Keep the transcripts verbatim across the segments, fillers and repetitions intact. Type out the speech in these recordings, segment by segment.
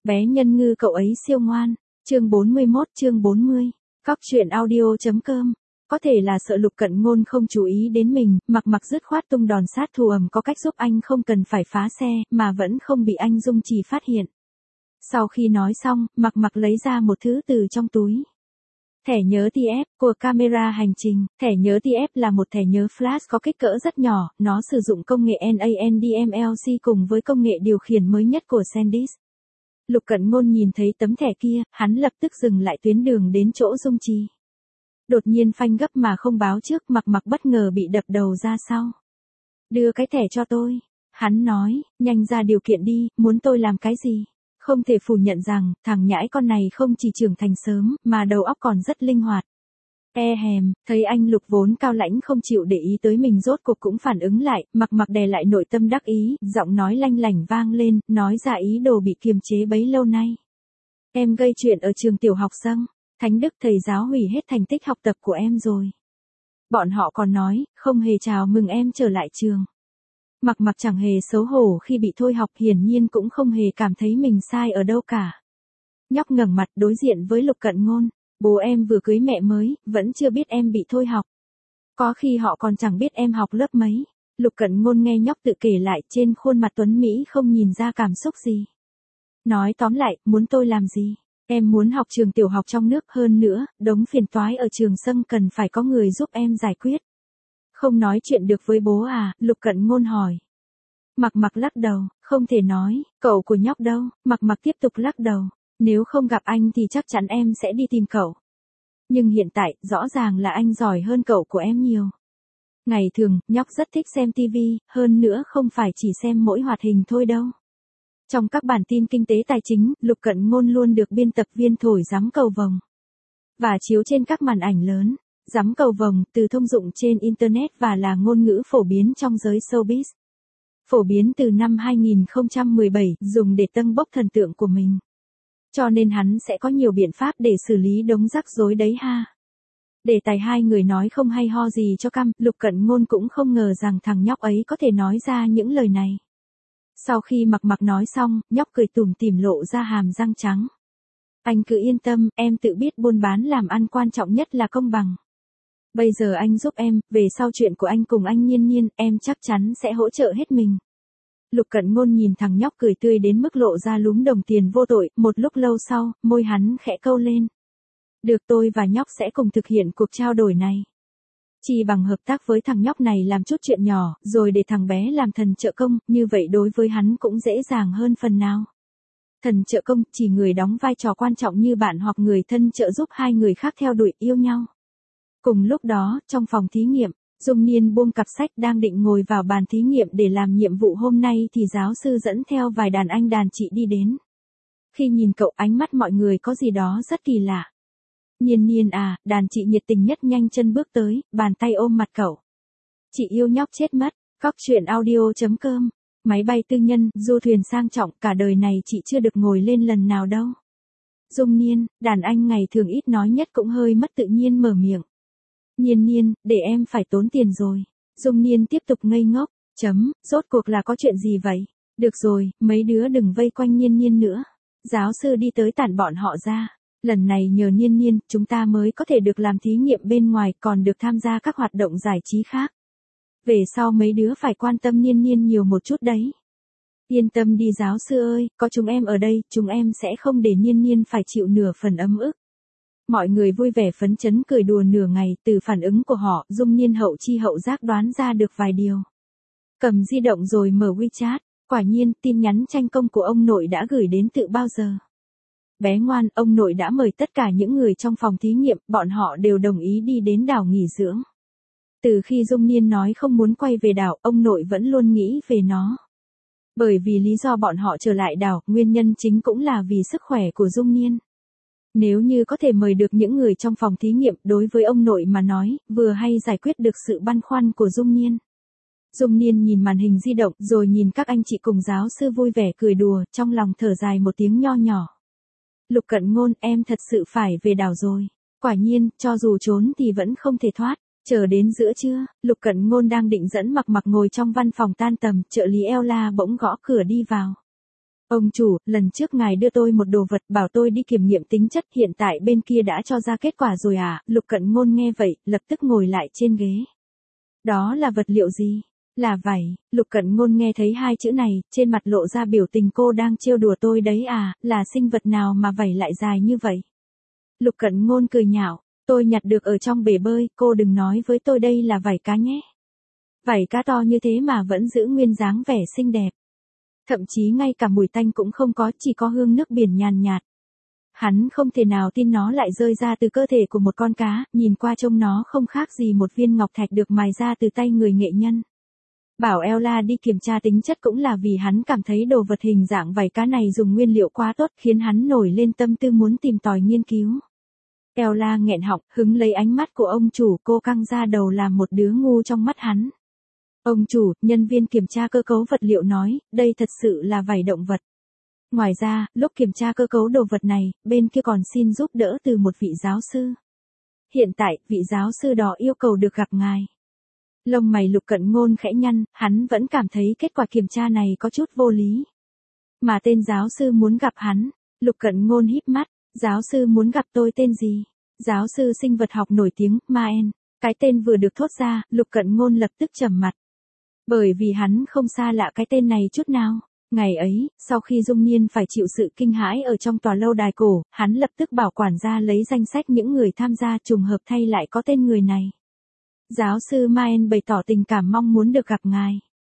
Bé nhân ngư cậu ấy siêu ngoan. Chương bốn mươi mốt chương bốn mươi. Cóc truyện audio.com. Có thể là sợ Lục Cận Ngôn không chú ý đến mình, Mặc Mặc dứt khoát tung đòn sát thủ ầm có cách giúp anh không cần phải phá xe, mà vẫn không bị anh Dung Trì phát hiện. Sau khi nói xong, Mặc Mặc lấy ra một thứ từ trong túi. Thẻ nhớ tê ép của camera hành trình. Thẻ nhớ tê ép là một thẻ nhớ flash có kích cỡ rất nhỏ, nó sử dụng công nghệ NANDMLC cùng với công nghệ điều khiển mới nhất của SanDisk. Lục Cận Ngôn nhìn thấy tấm thẻ kia, hắn lập tức dừng lại tuyến đường đến chỗ Dung Trì. Đột nhiên phanh gấp mà không báo trước, Mặc Mặc bất ngờ bị đập đầu ra sau. Đưa cái thẻ cho tôi. Hắn nói, nhanh ra điều kiện đi, muốn tôi làm cái gì? Không thể phủ nhận rằng, thằng nhãi con này không chỉ trưởng thành sớm, mà đầu óc còn rất linh hoạt. E hèm, thấy anh Lục vốn cao lãnh không chịu để ý tới mình rốt cuộc cũng phản ứng lại, Mặc Mặc đè lại nội tâm đắc ý, giọng nói lanh lảnh vang lên, nói ra ý đồ bị kiềm chế bấy lâu nay. Em gây chuyện ở trường tiểu học Sâng, Thánh Đức thầy giáo hủy hết thành tích học tập của em rồi. Bọn họ còn nói, không hề chào mừng em trở lại trường. Mặc Mặc chẳng hề xấu hổ khi bị thôi học, hiển nhiên cũng không hề cảm thấy mình sai ở đâu cả. Nhóc ngẩng mặt đối diện với Lục Cận Ngôn, bố em vừa cưới mẹ mới, vẫn chưa biết em bị thôi học. Có khi họ còn chẳng biết em học lớp mấy. Lục Cận Ngôn nghe nhóc tự kể lại, trên khuôn mặt tuấn Mỹ không nhìn ra cảm xúc gì. Nói tóm lại, muốn tôi làm gì? Em muốn học trường tiểu học trong nước, hơn nữa, đống phiền toái ở trường Sâng cần phải có người giúp em giải quyết. Không nói chuyện được với bố à? Lục Cận Ngôn hỏi. Mặc Mặc lắc đầu, không thể nói, cậu của nhóc đâu? Mặc Mặc tiếp tục lắc đầu, nếu không gặp anh thì chắc chắn em sẽ đi tìm cậu. Nhưng hiện tại, rõ ràng là anh giỏi hơn cậu của em nhiều. Ngày thường, nhóc rất thích xem tivi, hơn nữa không phải chỉ xem mỗi hoạt hình thôi đâu. Trong các bản tin kinh tế tài chính, Lục Cận Ngôn luôn được biên tập viên thổi gióng cầu vồng và chiếu trên các màn ảnh lớn. Gióng cầu vồng, từ thông dụng trên Internet và là ngôn ngữ phổ biến trong giới showbiz. Phổ biến từ năm hai nghìn không trăm mười bảy, dùng để tâng bốc thần tượng của mình. Cho nên hắn sẽ có nhiều biện pháp để xử lý đống rắc rối đấy ha. Đề tài hai người nói không hay ho gì cho căm, Lục Cận Ngôn cũng không ngờ rằng thằng nhóc ấy có thể nói ra những lời này. Sau khi Mặc Mặc nói xong, nhóc cười tủm tỉm lộ ra hàm răng trắng. Anh cứ yên tâm, em tự biết buôn bán làm ăn quan trọng nhất là công bằng. Bây giờ anh giúp em, về sau chuyện của anh cùng anh Nhiên Nhiên, em chắc chắn sẽ hỗ trợ hết mình. Lục Cận Ngôn nhìn thằng nhóc cười tươi đến mức lộ ra lúm đồng tiền vô tội, một lúc lâu sau, môi hắn khẽ câu lên. Được, tôi và nhóc sẽ cùng thực hiện cuộc trao đổi này. Chỉ bằng hợp tác với thằng nhóc này làm chút chuyện nhỏ, rồi để thằng bé làm thần trợ công, như vậy đối với hắn cũng dễ dàng hơn phần nào. Thần trợ công, chỉ người đóng vai trò quan trọng như bạn hoặc người thân trợ giúp hai người khác theo đuổi yêu nhau. Cùng lúc đó, trong phòng thí nghiệm, Dung Niên buông cặp sách đang định ngồi vào bàn thí nghiệm để làm nhiệm vụ hôm nay thì giáo sư dẫn theo vài đàn anh đàn chị đi đến. Khi nhìn cậu, ánh mắt mọi người có gì đó rất kỳ lạ. Nhiên Nhiên à, đàn chị nhiệt tình nhất nhanh chân bước tới, bàn tay ôm mặt cậu. Chị yêu nhóc chết mất. Cóc truyện audio.com. Máy bay tư nhân, du thuyền sang trọng, cả đời này chị chưa được ngồi lên lần nào đâu. Dung Niên, đàn anh ngày thường ít nói nhất cũng hơi mất tự nhiên mở miệng. Nhiên Nhiên, để em phải tốn tiền rồi. Dung Niên tiếp tục ngây ngốc, chấm, rốt cuộc là có chuyện gì vậy? Được rồi, mấy đứa đừng vây quanh Nhiên Nhiên nữa. Giáo sư đi tới tản bọn họ ra. Lần này nhờ Nhiên Nhiên, chúng ta mới có thể được làm thí nghiệm bên ngoài, còn được tham gia các hoạt động giải trí khác. Về sau mấy đứa phải quan tâm Nhiên Nhiên nhiều một chút đấy. Yên tâm đi giáo sư ơi, có chúng em ở đây, chúng em sẽ không để Nhiên Nhiên phải chịu nửa phần ấm ức. Mọi người vui vẻ phấn chấn cười đùa nửa ngày, từ phản ứng của họ, Dung Niên hậu chi hậu giác đoán ra được vài điều. Cầm di động rồi mở WeChat, quả nhiên, tin nhắn tranh công của ông nội đã gửi đến từ bao giờ. Bé ngoan, ông nội đã mời tất cả những người trong phòng thí nghiệm, bọn họ đều đồng ý đi đến đảo nghỉ dưỡng. Từ khi Dung Niên nói không muốn quay về đảo, ông nội vẫn luôn nghĩ về nó. Bởi vì lý do bọn họ trở lại đảo, nguyên nhân chính cũng là vì sức khỏe của Dung Niên. Nếu như có thể mời được những người trong phòng thí nghiệm, đối với ông nội mà nói, vừa hay giải quyết được sự băn khoăn của Dung Niên. Dung Niên nhìn màn hình di động, rồi nhìn các anh chị cùng giáo sư vui vẻ cười đùa, trong lòng thở dài một tiếng nho nhỏ. Lục Cận Ngôn, em thật sự phải về đảo rồi. Quả nhiên, cho dù trốn thì vẫn không thể thoát. Chờ đến giữa trưa, Lục Cận Ngôn đang định dẫn Mặc Mặc ngồi trong văn phòng tan tầm, trợ lý Ella bỗng gõ cửa đi vào. Ông chủ, lần trước ngài đưa tôi một đồ vật bảo tôi đi kiểm nghiệm tính chất, hiện tại bên kia đã cho ra kết quả rồi à? Lục Cận Ngôn nghe vậy, lập tức ngồi lại trên ghế. Đó là vật liệu gì? Là vảy. Lục Cận Ngôn nghe thấy hai chữ này, trên mặt lộ ra biểu tình cô đang trêu đùa tôi đấy à, là sinh vật nào mà vảy lại dài như vậy? Lục Cận Ngôn cười nhạo, tôi nhặt được ở trong bể bơi, cô đừng nói với tôi đây là vảy cá nhé. Vảy cá to như thế mà vẫn giữ nguyên dáng vẻ xinh đẹp. Thậm chí ngay cả mùi tanh cũng không có, chỉ có hương nước biển nhàn nhạt. Hắn không thể nào tin nó lại rơi ra từ cơ thể của một con cá, nhìn qua trông nó không khác gì một viên ngọc thạch được mài ra từ tay người nghệ nhân. Bảo Ella đi kiểm tra tính chất cũng là vì hắn cảm thấy đồ vật hình dạng vảy cá này dùng nguyên liệu quá tốt, khiến hắn nổi lên tâm tư muốn tìm tòi nghiên cứu. Ella nghẹn họng, hứng lấy ánh mắt của ông chủ, cô căng ra đầu làm một đứa ngu trong mắt hắn. Ông chủ, nhân viên kiểm tra cơ cấu vật liệu nói, đây thật sự là vảy động vật. Ngoài ra, lúc kiểm tra cơ cấu đồ vật này, bên kia còn xin giúp đỡ từ một vị giáo sư. Hiện tại, vị giáo sư đó yêu cầu được gặp ngài. Lông mày Lục Cận Ngôn khẽ nhăn, hắn vẫn cảm thấy kết quả kiểm tra này có chút vô lý. Mà tên giáo sư muốn gặp hắn, Lục Cận Ngôn híp mắt, giáo sư muốn gặp tôi tên gì? Giáo sư sinh vật học nổi tiếng, Maen. Cái tên vừa được thốt ra, Lục Cận Ngôn lập tức trầm mặt. Bởi vì hắn không xa lạ cái tên này chút nào. Ngày ấy, sau khi Dung Niên phải chịu sự kinh hãi ở trong tòa lâu đài cổ, hắn lập tức bảo quản gia lấy danh sách những người tham gia, trùng hợp thay lại có tên người này. Giáo sư Maen bày tỏ tình cảm mong muốn được gặp ngài.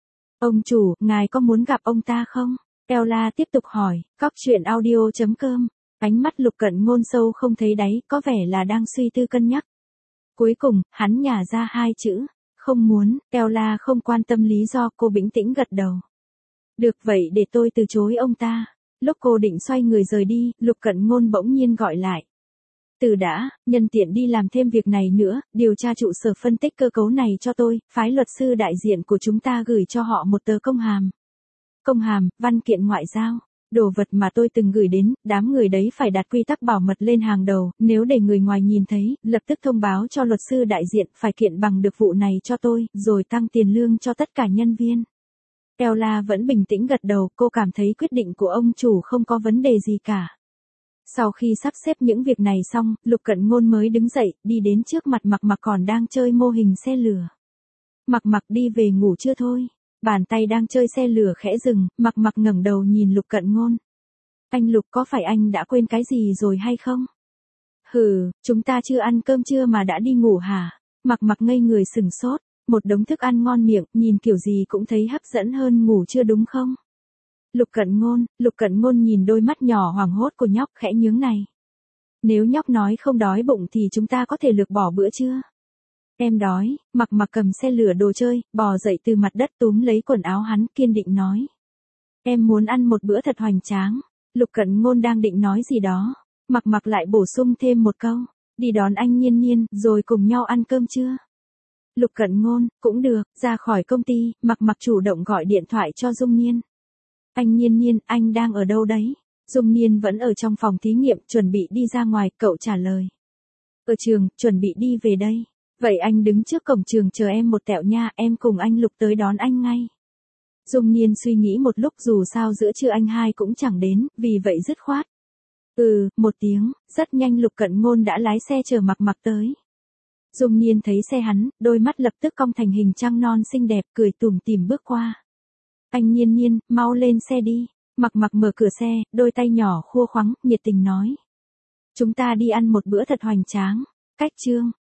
Ông chủ, ngài có muốn gặp ông ta không? Ella tiếp tục hỏi, cóc truyện audio chấm com. Ánh mắt Lục Cận Ngôn sâu không thấy đáy, có vẻ là đang suy tư cân nhắc. Cuối cùng, hắn nhả ra hai chữ, không muốn. Ella không quan tâm lý do, cô bình tĩnh gật đầu. Được vậy để tôi từ chối ông ta. Lúc cô định xoay người rời đi, Lục Cận Ngôn bỗng nhiên gọi lại. Từ đã, nhân tiện đi làm thêm việc này nữa, điều tra trụ sở phân tích cơ cấu này cho tôi, phái luật sư đại diện của chúng ta gửi cho họ một tờ công hàm. Công hàm, văn kiện ngoại giao. Đồ vật mà tôi từng gửi đến, đám người đấy phải đặt quy tắc bảo mật lên hàng đầu, nếu để người ngoài nhìn thấy, lập tức thông báo cho luật sư đại diện, phải kiện bằng được vụ này cho tôi, rồi tăng tiền lương cho tất cả nhân viên. Ella vẫn bình tĩnh gật đầu, cô cảm thấy quyết định của ông chủ không có vấn đề gì cả. Sau khi sắp xếp những việc này xong, Lục Cận Ngôn mới đứng dậy, đi đến trước mặt Mặc Mặc còn đang chơi mô hình xe lửa. Mặc Mặc đi về ngủ chưa thôi? Bàn tay đang chơi xe lửa khẽ dừng, Mặc Mặc ngẩng đầu nhìn Lục Cận Ngôn. Anh Lục, có phải anh đã quên cái gì rồi hay không? Hừ, chúng ta chưa ăn cơm trưa mà đã đi ngủ hả? Mặc Mặc ngây người sừng sốt, một đống thức ăn ngon miệng, nhìn kiểu gì cũng thấy hấp dẫn hơn ngủ chưa đúng không? Lục Cận Ngôn, Lục Cận Ngôn nhìn đôi mắt nhỏ hoảng hốt của nhóc khẽ nhướng này. Nếu nhóc nói không đói bụng thì chúng ta có thể lược bỏ bữa trưa. Em đói. Mặc Mặc cầm xe lửa đồ chơi, bò dậy từ mặt đất túm lấy quần áo hắn, kiên định nói. Em muốn ăn một bữa thật hoành tráng. Lục Cận Ngôn đang định nói gì đó. Mặc Mặc lại bổ sung thêm một câu. Đi đón anh Nhiên Nhiên, rồi cùng nhau ăn cơm trưa. Lục Cận Ngôn, cũng được. Ra khỏi công ty, Mặc Mặc chủ động gọi điện thoại cho Dung Niên. Anh Nhiên Nhiên, anh đang ở đâu đấy? Dung Niên vẫn ở trong phòng thí nghiệm, chuẩn bị đi ra ngoài, cậu trả lời. Ở trường, chuẩn bị đi về đây. Vậy anh đứng trước cổng trường chờ em một tẹo nha, em cùng anh Lục tới đón anh ngay. Dung Niên suy nghĩ một lúc, dù sao giữa trưa anh hai cũng chẳng đến, vì vậy dứt khoát. Ừ, một tiếng, rất nhanh Lục Cận Ngôn đã lái xe chờ Mặc Mặc tới. Dung Niên thấy xe hắn, đôi mắt lập tức cong thành hình trăng non xinh đẹp, cười tủm tỉm bước qua. Anh Nhiên Nhiên, mau lên xe đi. Mặc Mặc mở cửa xe, đôi tay nhỏ khua khoắng, nhiệt tình nói. Chúng ta đi ăn một bữa thật hoành tráng. Cách chương.